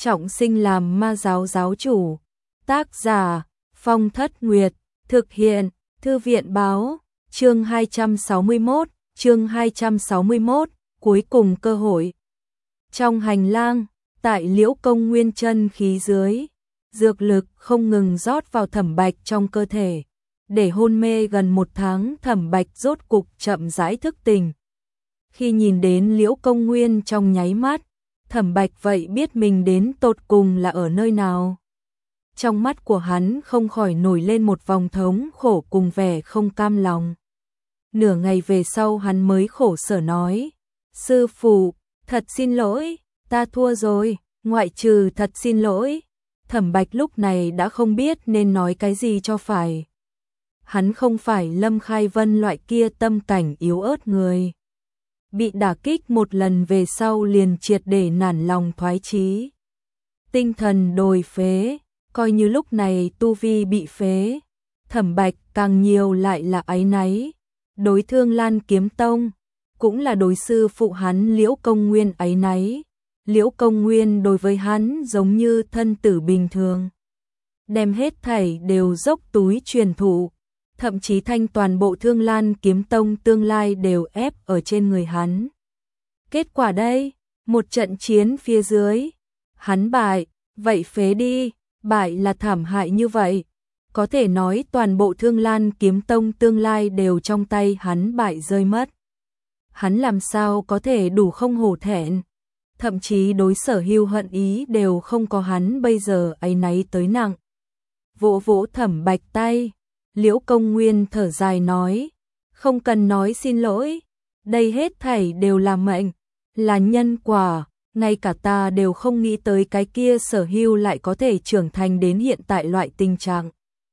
trọng sinh làm ma giáo giáo chủ. Tác giả Phong Thất Nguyệt, thực hiện Thư viện báo, chương 261, cuối cùng cơ hội. Trong hành lang, tại Liễu Công Nguyên chân khí dưới, dược lực không ngừng rót vào Thẩm Bạch trong cơ thể, để hôn mê gần 1 tháng. Thẩm Bạch rốt cục chậm rãi thức tỉnh. Khi nhìn đến Liễu Công Nguyên trong nháy mắt, Thẩm Bạch vậy biết mình đến tột cùng là ở nơi nào. Trong mắt của hắn không khỏi nổi lên một vòng thống khổ cùng vẻ không cam lòng. Nửa ngày về sau hắn mới khổ sở nói: sư phụ, thật xin lỗi, ta thua rồi. Ngoại trừ thật xin lỗi, Thẩm Bạch lúc này đã không biết nên nói cái gì cho phải. Hắn không phải Lâm Khai Vân loại kia tâm cảnh yếu ớt người. Bị đả kích một lần về sau liền triệt để nản lòng thoái chí. Tinh thần đồi phế, coi như lúc này tu vi bị phế. Thẩm Bạch càng nhiều lại là áy náy. Đối Thương Lan Kiếm Tông, cũng là đối sư phụ hắn Liễu Công Nguyên áy náy. Liễu Công Nguyên đối với hắn giống như thân tử bình thường. Đem hết thảy đều dốc túi truyền thụ. Thậm chí thanh toàn bộ Thương Lan Kiếm Tông tương lai đều ép ở trên người hắn. Kết quả đây, một trận chiến phía dưới, hắn bại, vậy phế đi, bại là thảm hại như vậy. Có thể nói toàn bộ Thương Lan Kiếm Tông tương lai đều trong tay hắn bại rơi mất. Hắn làm sao có thể đủ không hổ thẹn, thậm chí đối Sở Hưu hận ý đều không có hắn bây giờ áy náy tới nặng. Vỗ vỗ Thẩm Bạch tay, Liễu Công Nguyên thở dài nói: không cần nói xin lỗi, đây hết thảy đều là mệnh, là nhân quả, ngay cả ta đều không nghĩ tới cái kia Sở Hưu lại có thể trưởng thành đến hiện tại loại tình trạng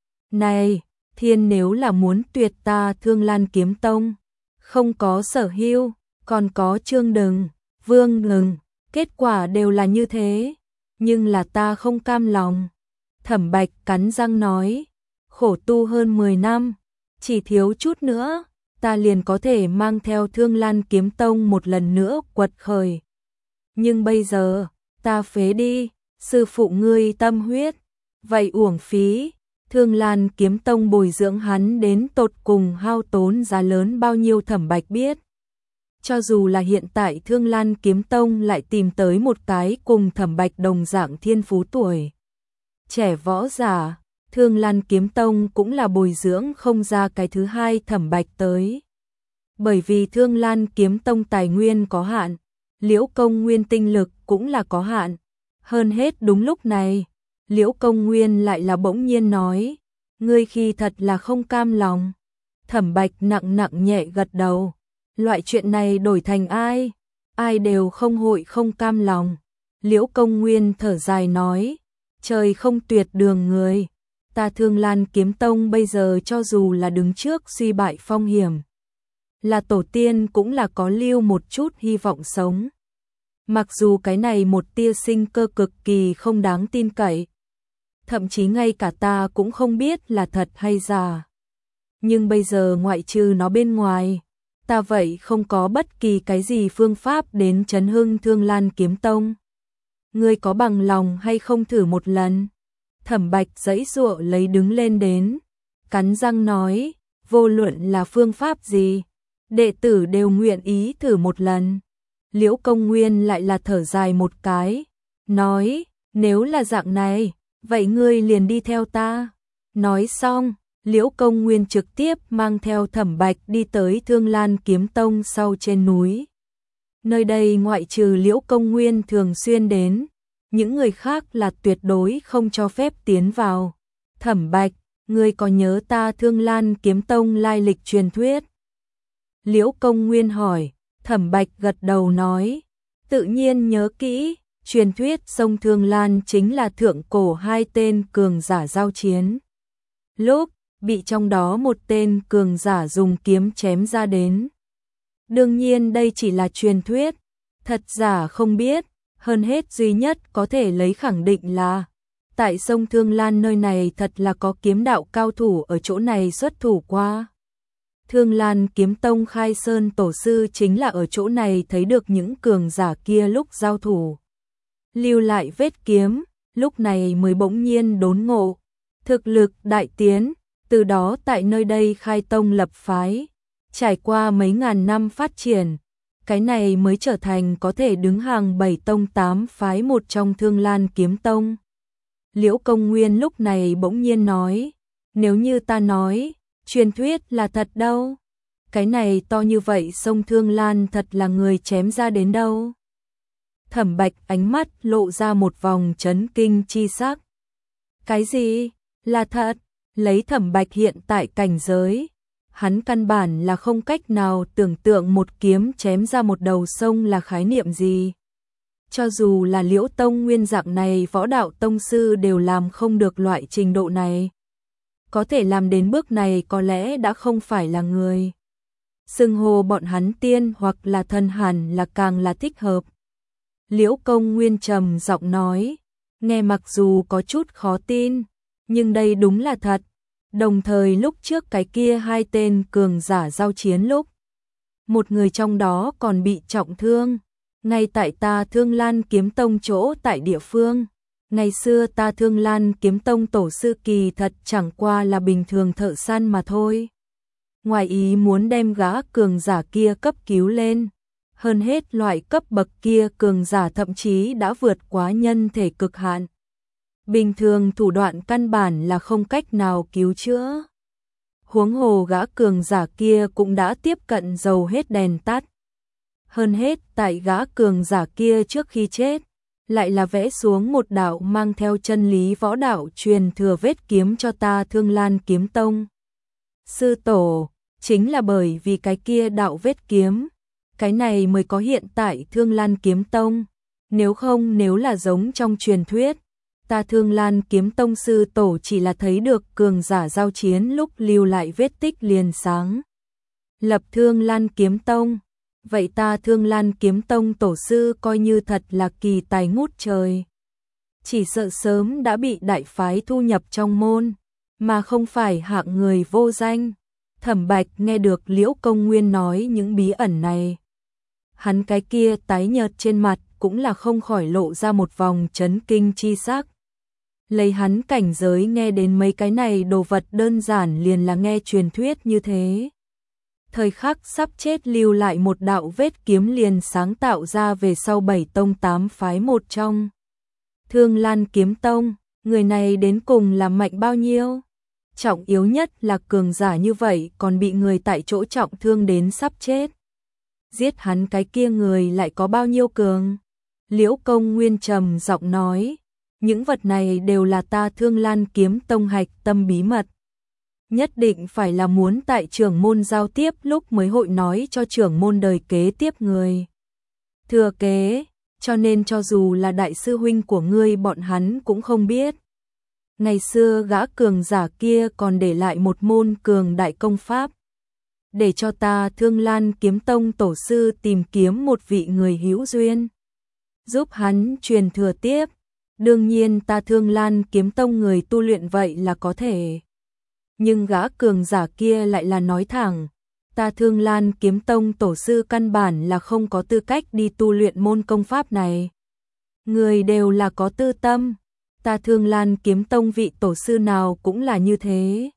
này. Thiên nếu là muốn tuyệt ta Thương Lan Kiếm Tông, không có Sở Hưu, còn có Trương Đừng, Vương Ngừng, kết quả đều là như thế, nhưng là ta không cam lòng. Thẩm Bạch cắn răng nói: khổ tu hơn 10 năm, chỉ thiếu chút nữa, ta liền có thể mang theo Thương Lan Kiếm Tông một lần nữa quật khởi. Nhưng bây giờ, ta phế đi, sư phụ ngươi tâm huyết, vậy uổng phí. Thương Lan Kiếm Tông bồi dưỡng hắn đến tột cùng hao tốn giá lớn bao nhiêu Thẩm Bạch biết. Cho dù là hiện tại Thương Lan Kiếm Tông lại tìm tới một cái cùng Thẩm Bạch đồng dạng thiên phú tuổi trẻ võ giả, Thương Lan Kiếm Tông cũng là bồi dưỡng không ra cái thứ hai Thẩm Bạch tới. Bởi vì Thương Lan Kiếm Tông tài nguyên có hạn, Liễu Công Nguyên tinh lực cũng là có hạn. Hơn hết đúng lúc này, Liễu Công Nguyên lại là bỗng nhiên nói: ngươi khi thật là không cam lòng. Thẩm Bạch nặng nặng nhẹ gật đầu. Loại chuyện này đổi thành ai, ai đều không hội không cam lòng. Liễu Công Nguyên thở dài nói: trời không tuyệt đường người. Ta Thương Lan Kiếm Tông bây giờ cho dù là đứng trước suy bại phong hiểm, là tổ tiên cũng là có lưu một chút hy vọng sống. Mặc dù cái này một tia sinh cơ cực kỳ không đáng tin cậy, thậm chí ngay cả ta cũng không biết là thật hay giả. Nhưng bây giờ ngoại trừ nó bên ngoài, ta vậy không có bất kỳ cái gì phương pháp đến chấn hưng Thương Lan Kiếm Tông. Ngươi có bằng lòng hay không thử một lần? Thẩm Bạch giãy giụa lấy đứng lên đến, cắn răng nói: vô luận là phương pháp gì, đệ tử đều nguyện ý thử một lần. Liễu Công Nguyên lại là thở dài một cái, nói: nếu là dạng này, vậy ngươi liền đi theo ta. Nói xong, Liễu Công Nguyên trực tiếp mang theo Thẩm Bạch đi tới Thương Lan Kiếm Tông sau trên núi. Nơi đây ngoại trừ Liễu Công Nguyên thường xuyên đến, những người khác là tuyệt đối không cho phép tiến vào. Thẩm Bạch, ngươi có nhớ ta Thương Lan Kiếm Tông lai lịch truyền thuyết? Liễu Công Nguyên hỏi. Thẩm Bạch gật đầu nói: tự nhiên nhớ kỹ, truyền thuyết sông Thương Lan chính là thượng cổ hai tên cường giả giao chiến. Lúc bị trong đó một tên cường giả dùng kiếm chém ra đến. Đương nhiên đây chỉ là truyền thuyết, thật giả không biết, hơn hết duy nhất có thể lấy khẳng định là tại sông Thương Lan nơi này thật là có kiếm đạo cao thủ ở chỗ này xuất thủ qua. Thương Lan Kiếm Tông khai sơn tổ sư chính là ở chỗ này thấy được những cường giả kia lúc giao thủ. lưu lại vết kiếm, lúc này mới bỗng nhiên đốn ngộ, thực lực đại tiến, từ đó tại nơi đây khai tông lập phái, trải qua mấy ngàn năm phát triển, cái này mới trở thành có thể đứng hàng 7 tông 8 phái một trong Thương Lan Kiếm Tông. Liễu Công Nguyên lúc này bỗng nhiên nói, nếu như ta nói, truyền thuyết là thật đâu, cái này to như vậy sông Thương Lan thật là người chém ra đến đâu. Thẩm Bạch ánh mắt lộ ra một vòng chấn kinh chi sắc. Cái gì? Là thật? Lấy Thẩm Bạch hiện tại cảnh giới, hắn căn bản là không cách nào tưởng tượng một kiếm chém ra một đầu sông là khái niệm gì. Cho dù là Liễu Tông Nguyên dạng này võ đạo tông sư đều làm không được loại trình độ này. Có thể làm đến bước này có lẽ đã không phải là người. Xưng hô bọn hắn tiên hoặc là thần hẳn là càng là thích hợp. Liễu Công Nguyên trầm giọng nói, nghe mặc dù có chút khó tin, nhưng đây đúng là thật. Đồng thời lúc trước cái kia hai tên cường giả giao chiến lúc, một người trong đó còn bị trọng thương, ngay tại ta Thương Lan Kiếm Tông chỗ tại địa phương. Ngày xưa ta Thương Lan Kiếm Tông tổ sư kỳ thật chẳng qua là bình thường thợ săn mà thôi. Ngoài ý muốn đem gã cường giả kia cấp cứu lên. Hơn hết loại cấp bậc kia cường giả thậm chí đã vượt quá nhân thể cực hạn. Bình thường thủ đoạn căn bản là không cách nào cứu chữa. Huống hồ gã cường giả kia cũng đã tiếp cận dầu hết đèn tắt. Hơn hết tại gã cường giả kia trước khi chết, lại là vẽ xuống một đạo mang theo chân lý võ đạo truyền thừa vết kiếm cho ta Thương Lan Kiếm Tông. Sư tổ, chính là bởi vì cái kia đạo vết kiếm, cái này mới có hiện tại Thương Lan Kiếm Tông. Nếu không, nếu là giống trong truyền thuyết, ta Thương Lan Kiếm Tông sư tổ chỉ là thấy được cường giả giao chiến lúc lưu lại vết tích liền sáng lập Thương Lan Kiếm Tông. Vậy ta Thương Lan Kiếm Tông tổ sư coi như thật là kỳ tài ngút trời. Chỉ sợ sớm đã bị đại phái thu nhập trong môn, mà không phải hạng người vô danh. Thẩm Bạch nghe được Liễu Công Nguyên nói những bí ẩn này. Hắn cái kia tái nhợt trên mặt cũng là không khỏi lộ ra một vòng chấn kinh chi sắc. Lấy hắn cảnh giới nghe đến mấy cái này đồ vật đơn giản liền là nghe truyền thuyết như thế. Thời khắc sắp chết lưu lại một đạo vết kiếm liền sáng tạo ra về sau 7 tông 8 phái một trong. Thương Lan Kiếm Tông, người này đến cùng là mạnh bao nhiêu? Trọng yếu nhất là cường giả như vậy còn bị người tại chỗ trọng thương đến sắp chết. Giết hắn cái kia người lại có bao nhiêu cường? Liễu Công Nguyên trầm giọng nói, những vật này đều là ta Thương Lan Kiếm Tông hạch tâm bí mật. Nhất định phải là muốn tại trưởng môn giao tiếp lúc mới hội nói cho trưởng môn đời kế tiếp người thừa kế, cho nên cho dù là đại sư huynh của ngươi bọn hắn cũng không biết. Ngày xưa gã cường giả kia còn để lại một môn cường đại công pháp, để cho ta Thương Lan Kiếm Tông tổ sư tìm kiếm một vị người hữu duyên, giúp hắn truyền thừa tiếp. Đương nhiên ta Thương Lan Kiếm Tông người tu luyện vậy là có thể. Nhưng gã cường giả kia lại là nói thẳng, ta Thương Lan Kiếm Tông tổ sư căn bản là không có tư cách đi tu luyện môn công pháp này. Người đều là có tư tâm, ta Thương Lan Kiếm Tông vị tổ sư nào cũng là như thế.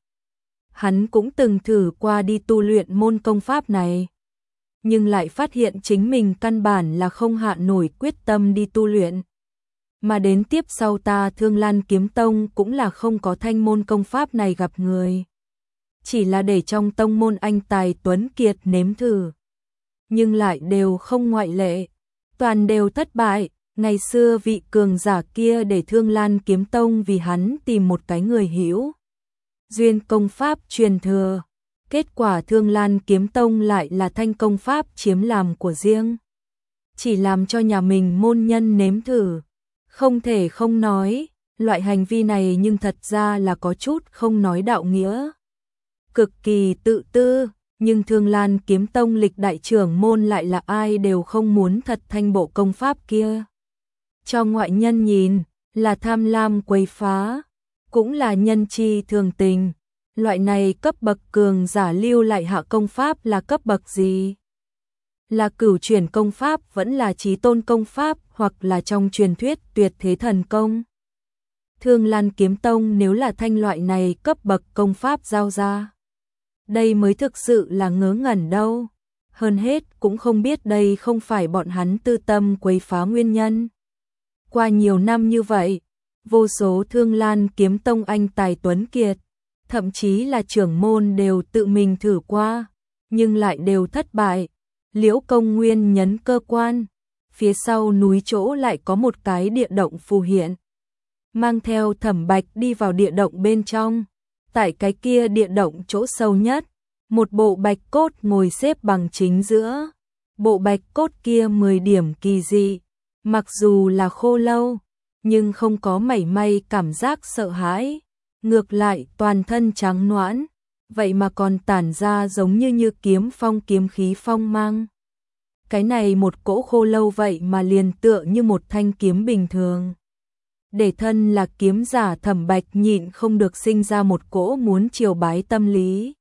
Hắn cũng từng thử qua đi tu luyện môn công pháp này, nhưng lại phát hiện chính mình căn bản là không hạ nổi quyết tâm đi tu luyện. Mà đến tiếp sau ta Thương Lan Kiếm Tông cũng là không có thanh môn công pháp này gặp người. Chỉ là để trong tông môn anh tài tuấn kiệt nếm thử. Nhưng lại đều không ngoại lệ. Toàn đều thất bại. Ngày xưa vị cường giả kia để Thương Lan Kiếm Tông vì hắn tìm một cái người hữu duyên công pháp truyền thừa. Kết quả Thương Lan Kiếm Tông lại là thanh công pháp chiếm làm của riêng. Chỉ làm cho nhà mình môn nhân nếm thử. Không thể không nói, loại hành vi này nhưng thật ra là có chút không nói đạo nghĩa. Cực kỳ tự tư, nhưng Thương Lan Kiếm Tông lịch đại trưởng môn lại là ai đều không muốn thật thanh bộ công pháp kia. Cho ngoại nhân nhìn, là tham lam quấy phá, cũng là nhân chi thường tình. Loại này cấp bậc cường giả lưu lại hạ công pháp là cấp bậc gì? là cửu chuyển công pháp vẫn là chí tôn công pháp hoặc là trong truyền thuyết tuyệt thế thần công. Thương Lan Kiếm Tông nếu là thanh loại này cấp bậc công pháp giao ra, đây mới thực sự là ngớ ngẩn đâu. Hơn hết cũng không biết đây không phải bọn hắn tư tâm quấy phá nguyên nhân. Qua nhiều năm như vậy, vô số Thương Lan Kiếm Tông anh tài tuấn kiệt, thậm chí là trưởng môn đều tự mình thử qua, nhưng lại đều thất bại. Liễu Công Nguyên nhấn cơ quan, phía sau núi chỗ lại có một cái địa động phù hiện. Mang theo Thẩm Bạch đi vào địa động bên trong, tại cái kia địa động chỗ sâu nhất, một bộ bạch cốt ngồi xếp bằng chính giữa. Bộ bạch cốt kia 10 điểm kỳ dị, mặc dù là khô lâu, nhưng không có mảy may cảm giác sợ hãi, ngược lại toàn thân trắng nõn, vậy mà còn tản ra giống như kiếm phong kiếm khí phong mang. Cái này một cỗ khô lâu vậy mà liền tựa như một thanh kiếm bình thường. Để thân là kiếm giả Thẩm Bạch nhịn không được sinh ra một cỗ muốn triều bái tâm lý.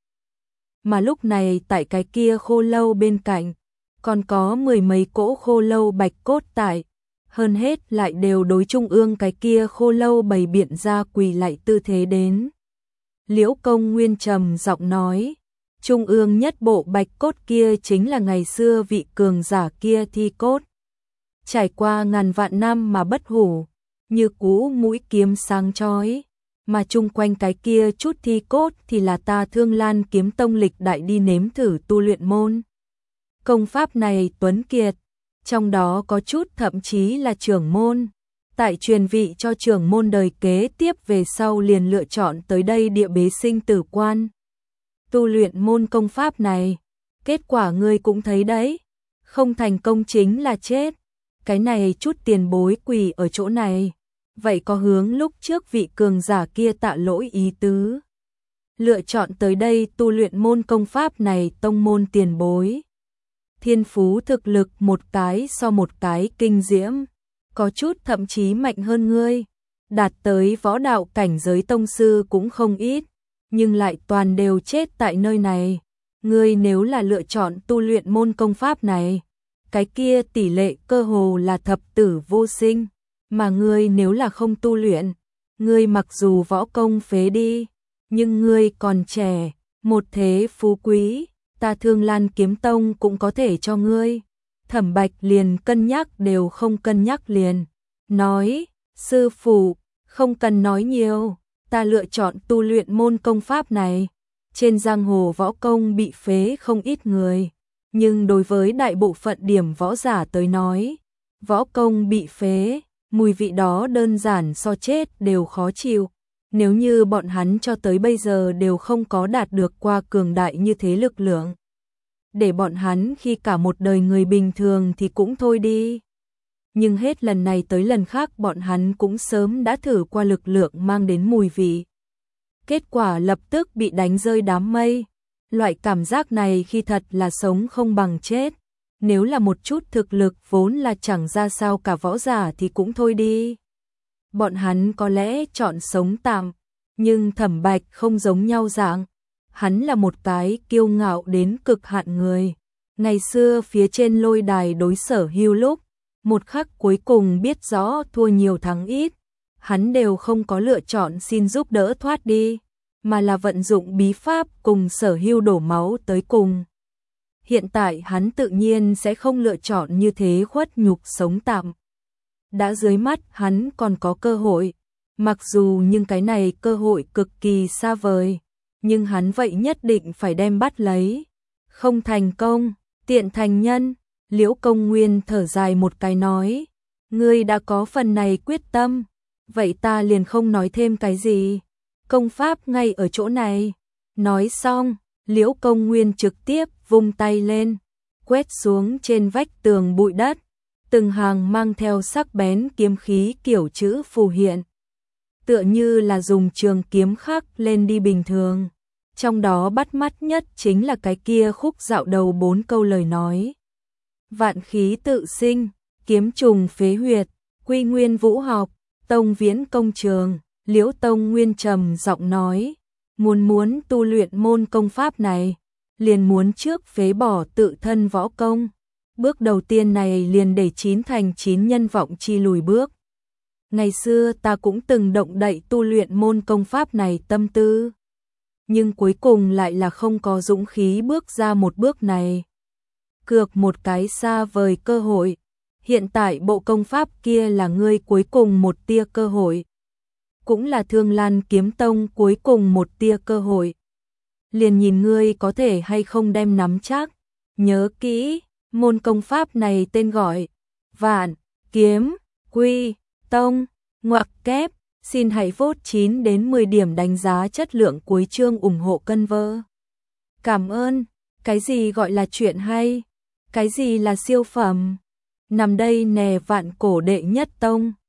Mà lúc này tại cái kia khô lâu bên cạnh, còn có 10 mấy cỗ khô lâu bạch cốt tại, hơn hết lại đều đối trung ương cái kia khô lâu bày biện ra quỳ lạy tư thế đến. Liễu Công Nguyên trầm giọng nói, trung ương nhất bộ bạch cốt kia chính là ngày xưa vị cường giả kia thi cốt. Trải qua ngàn vạn năm mà bất hủ, như cũ mũi kiếm sáng chói, mà chung quanh cái kia chút thi cốt thì là ta Thương Lan Kiếm Tông lịch đại đi nếm thử tu luyện môn. Công pháp này tuấn kiệt, trong đó có chút thậm chí là trưởng môn. Tại truyền vị cho trưởng môn đời kế tiếp về sau liền lựa chọn tới đây địa bế sinh tử quan. Tu luyện môn công pháp này, kết quả ngươi cũng thấy đấy, không thành công chính là chết. Cái này chút tiền bối quỳ ở chỗ này, vậy có hướng lúc trước vị cường giả kia tạ lỗi ý tứ. Lựa chọn tới đây tu luyện môn công pháp này tông môn tiền bối. Thiên phú thực lực một cái so một cái kinh diễm, có chút thậm chí mạnh hơn ngươi, đạt tới võ đạo cảnh giới tông sư cũng không ít, nhưng lại toàn đều chết tại nơi này. Ngươi nếu là lựa chọn tu luyện môn công pháp này, cái kia tỷ lệ cơ hồ là thập tử vô sinh, mà ngươi nếu là không tu luyện, ngươi mặc dù võ công phế đi, nhưng ngươi còn trẻ, một thế phú quý, ta Thương Lan Kiếm Tông cũng có thể cho ngươi. Thẩm Bạch liền cân nhắc đều không cân nhắc liền, nói, sư phụ, không cần nói nhiều, ta lựa chọn tu luyện môn công pháp này. Trên giang hồ võ công bị phế không ít người, nhưng đối với đại bộ phận điểm võ giả tới nói, võ công bị phế, mùi vị đó đơn giản so chết đều khó chịu. Nếu như bọn hắn cho tới bây giờ đều không có đạt được qua cường đại như thế lực lượng, để bọn hắn khi cả một đời người bình thường thì cũng thôi đi. Nhưng hết lần này tới lần khác bọn hắn cũng sớm đã thử qua lực lượng mang đến mùi vị. Kết quả lập tức bị đánh rơi đám mây. Loại cảm giác này khi thật là sống không bằng chết. Nếu là một chút thực lực vốn là chẳng ra sao cả võ giả thì cũng thôi đi. Bọn hắn có lẽ chọn sống tạm, nhưng Thẩm Bạch không giống nhau dạng. Hắn là một cái kiêu ngạo đến cực hạn người. Ngày xưa phía trên lôi đài đối Sở Hưu lúc, một khắc cuối cùng biết rõ thua nhiều thắng ít, hắn đều không có lựa chọn xin giúp đỡ thoát đi, mà là vận dụng bí pháp cùng Sở Hưu đổ máu tới cùng. Hiện tại hắn tự nhiên sẽ không lựa chọn như thế khuất nhục sống tạm. Đã dưới mắt hắn còn có cơ hội, mặc dù nhưng cái này cơ hội cực kỳ xa vời, nhưng hắn vậy nhất định phải đem bắt lấy. Không thành công, tiện thành nhân. Liễu Công Nguyên thở dài một cái nói, ngươi đã có phần này quyết tâm, vậy ta liền không nói thêm cái gì. Công pháp ngay ở chỗ này. Nói xong, Liễu Công Nguyên trực tiếp vung tay lên, quét xuống trên vách tường bụi đất, từng hàng mang theo sắc bén kiếm khí kiểu chữ phù hiện, tựa như là dùng trường kiếm khắc lên đi bình thường. Trong đó bắt mắt nhất chính là cái kia khúc dạo đầu 4 câu lời nói. Vạn khí tự sinh, kiếm trùng phế huyệt, quy nguyên vũ học, tông viễn công trường. Liễu Tông Nguyên trầm giọng nói, muốn tu luyện môn công pháp này, liền muốn trước phế bỏ tự thân võ công, Bước đầu tiên này liền để 9 thành 9 nhân vọng chi lùi bước. Ngày xưa ta cũng từng động đậy tu luyện môn công pháp này tâm tư, nhưng cuối cùng lại là không có dũng khí bước ra một bước này. Cược một cái xa vời cơ hội, hiện tại bộ công pháp kia là ngươi cuối cùng một tia cơ hội, cũng là Thương Lan Kiếm Tông cuối cùng một tia cơ hội. Liền nhìn ngươi có thể hay không đem nắm chắc. Nhớ kỹ, môn công pháp này tên gọi Vạn Kiếm Quy Tông. Ngoặc kép, xin hãy vote 9 đến 10 điểm đánh giá chất lượng cuối chương ủng hộ cân vơ. Cảm ơn. Cái gì gọi là chuyện hay? Cái gì là siêu phẩm? Nằm đây nè, vạn cổ đệ nhất tông.